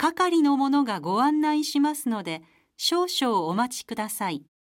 係の者がご案内しますので、少々お待ちください。